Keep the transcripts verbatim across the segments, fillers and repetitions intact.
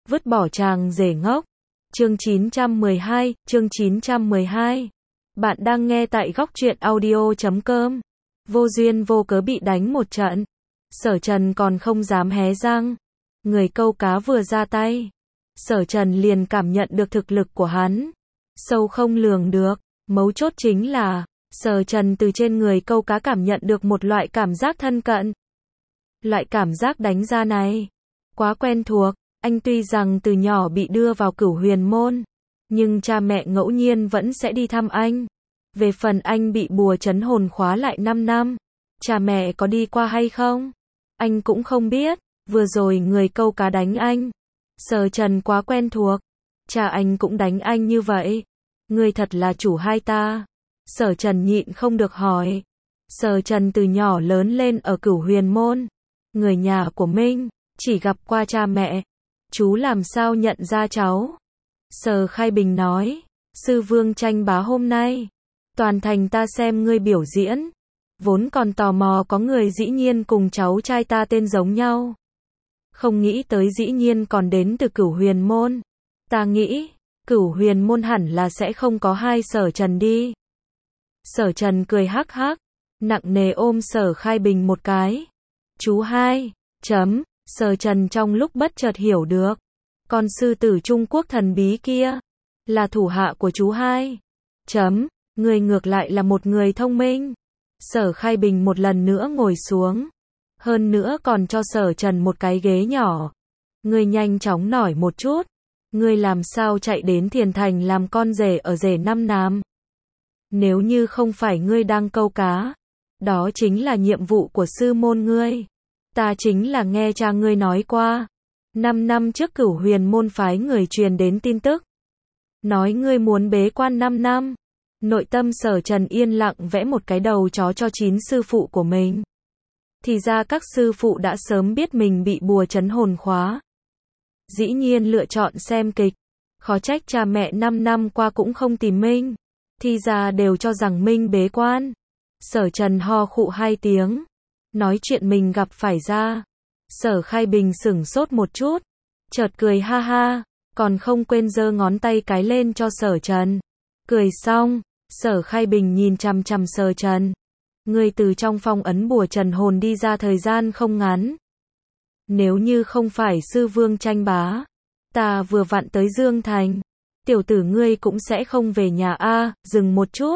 Vứt bỏ chàng rể ngốc. Chương chín trăm mười hai, chương chín trăm mười hai. Bạn đang nghe tại góc truyện audio chấm com. Vô duyên vô cớ bị đánh một trận. Sở Trần còn không dám hé răng. Người câu cá vừa ra tay. Sở Trần liền cảm nhận được thực lực của hắn. Sâu không lường được. Mấu chốt chính là, Sở Trần từ trên người câu cá cảm nhận được một loại cảm giác thân cận. Loại cảm giác đánh ra này, quá quen thuộc. Anh tuy rằng từ nhỏ bị đưa vào Cửu Huyền Môn, nhưng cha mẹ ngẫu nhiên vẫn sẽ đi thăm anh. Về phần anh bị bùa trấn hồn khóa lại năm năm, cha mẹ có đi qua hay không? Anh cũng không biết. Vừa rồi người câu cá đánh anh, Sở Trần quá quen thuộc. Cha anh cũng đánh anh như vậy. Ngươi thật là chủ hai ta. Sở Trần nhịn không được hỏi. Sở Trần từ nhỏ lớn lên ở Cửu Huyền Môn. Người nhà của Minh chỉ gặp qua cha mẹ. Chú làm sao nhận ra cháu? Sở Khai Bình nói. Sư Vương Tranh Bá hôm nay, toàn thành ta xem ngươi biểu diễn. Vốn còn tò mò có người dĩ nhiên cùng cháu trai ta tên giống nhau. Không nghĩ tới dĩ nhiên còn đến từ Cửu Huyền Môn. Ta nghĩ, Cửu Huyền Môn hẳn là sẽ không có hai Sở Trần đi. Sở Trần cười hắc hắc, nặng nề ôm Sở Khai Bình một cái. Chú hai, chấm, Sở Trần trong lúc bất chợt hiểu được. Con sư tử Trung Quốc thần bí kia, là thủ hạ của chú hai. Chấm, người ngược lại là một người thông minh. Sở Khai Bình một lần nữa ngồi xuống. Hơn nữa còn cho Sở Trần một cái ghế nhỏ. Ngươi nhanh chóng nói một chút. Ngươi làm sao chạy đến Thiền Thành làm con rể ở rể Năm Nam? Nếu như không phải ngươi đang câu cá, đó chính là nhiệm vụ của sư môn ngươi. Ta chính là nghe cha ngươi nói qua. Năm năm trước Cửu Huyền Môn phái người truyền đến tin tức. Nói ngươi muốn bế quan năm năm. Nội tâm Sở Trần yên lặng vẽ một cái đầu chó cho chín sư phụ của mình. Thì ra các sư phụ đã sớm biết mình bị bùa trấn hồn khóa. Dĩ nhiên lựa chọn xem kịch. Khó trách cha mẹ năm năm qua cũng không tìm Minh. Thì ra đều cho rằng Minh bế quan. Sở Trần ho khụ hai tiếng. Nói chuyện mình gặp phải ra. Sở Khai Bình sửng sốt một chút. Chợt cười ha ha. Còn không quên giơ ngón tay cái lên cho Sở Trần. Cười xong, Sở Khai Bình nhìn chằm chằm Sở Trần. Ngươi từ trong phong ấn bùa trần hồn đi ra thời gian không ngắn. Nếu như không phải sư Vương Tranh Bá, ta vừa vặn tới Dương Thành, tiểu tử ngươi cũng sẽ không về nhà a. À, dừng một chút.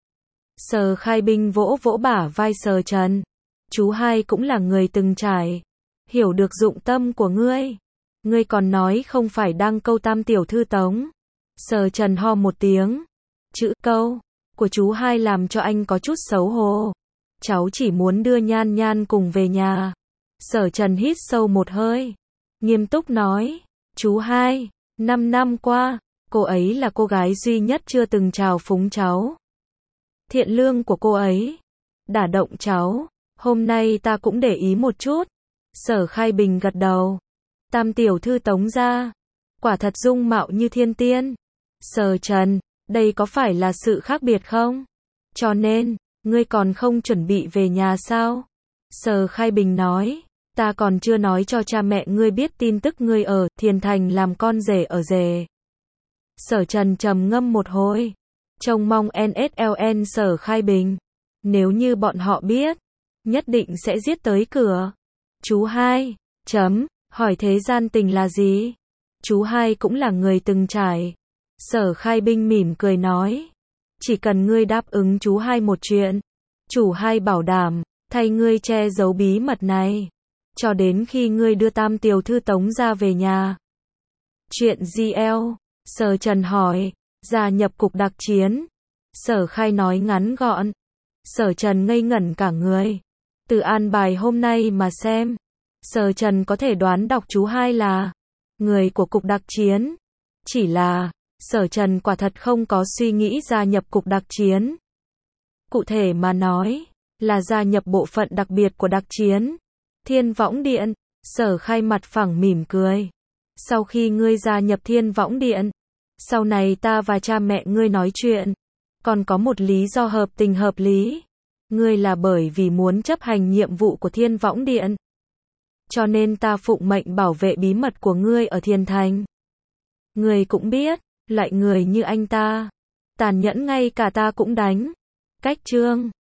Sở Khai Bình vỗ vỗ bả vai Sở Trần. Chú hai cũng là người từng trải, hiểu được dụng tâm của ngươi. Ngươi còn nói không phải đang câu tam tiểu thư Tống. Sở Trần ho một tiếng. Chữ câu của chú hai làm cho anh có chút xấu hổ. Cháu chỉ muốn đưa Nhan Nhan cùng về nhà. Sở Trần hít sâu một hơi, nghiêm túc nói. Chú hai, năm năm qua, cô ấy là cô gái duy nhất chưa từng trào phúng cháu. Thiện lương của cô ấy đả động cháu. Hôm nay ta cũng để ý một chút. Sở Khai Bình gật đầu. Tam tiểu thư Tống gia, quả thật dung mạo như thiên tiên. Sở Trần, đây có phải là sự khác biệt không? Cho nên, ngươi còn không chuẩn bị về nhà sao? Sở Khai Bình nói. Ta còn chưa nói cho cha mẹ ngươi biết tin tức ngươi ở Thiền Thành làm con rể ở rể. Sở Trần trầm ngâm một hồi. Trông mong en ét lờ en Sở Khai Bình. Nếu như bọn họ biết, nhất định sẽ giết tới cửa. Chú hai, chấm, hỏi thế gian tình là gì? Chú hai cũng là người từng trải. Sở Khai Bình mỉm cười nói. Chỉ cần ngươi đáp ứng chú hai một chuyện, chủ hai bảo đảm, thay ngươi che giấu bí mật này, cho đến khi ngươi đưa tam tiểu thư Tống ra về nhà. Chuyện gì eo? Sở Trần hỏi. Gia nhập cục đặc chiến. Sở Khai nói ngắn gọn. Sở Trần ngây ngẩn cả người. Từ an bài hôm nay mà xem, Sở Trần có thể đoán đọc chú hai là người của cục đặc chiến. Chỉ là, Sở Trần quả thật không có suy nghĩ gia nhập cục đặc chiến. Cụ thể mà nói, là gia nhập bộ phận đặc biệt của đặc chiến. Thiên Võng Điện. Sở Khai mặt phẳng mỉm cười. Sau khi ngươi gia nhập Thiên Võng Điện, sau này ta và cha mẹ ngươi nói chuyện, còn có một lý do hợp tình hợp lý. Ngươi là bởi vì muốn chấp hành nhiệm vụ của Thiên Võng Điện. Cho nên ta phụng mệnh bảo vệ bí mật của ngươi ở Thiên Thành. Ngươi cũng biết, lại người như anh ta, tàn nhẫn ngay cả ta cũng đánh. Cách chương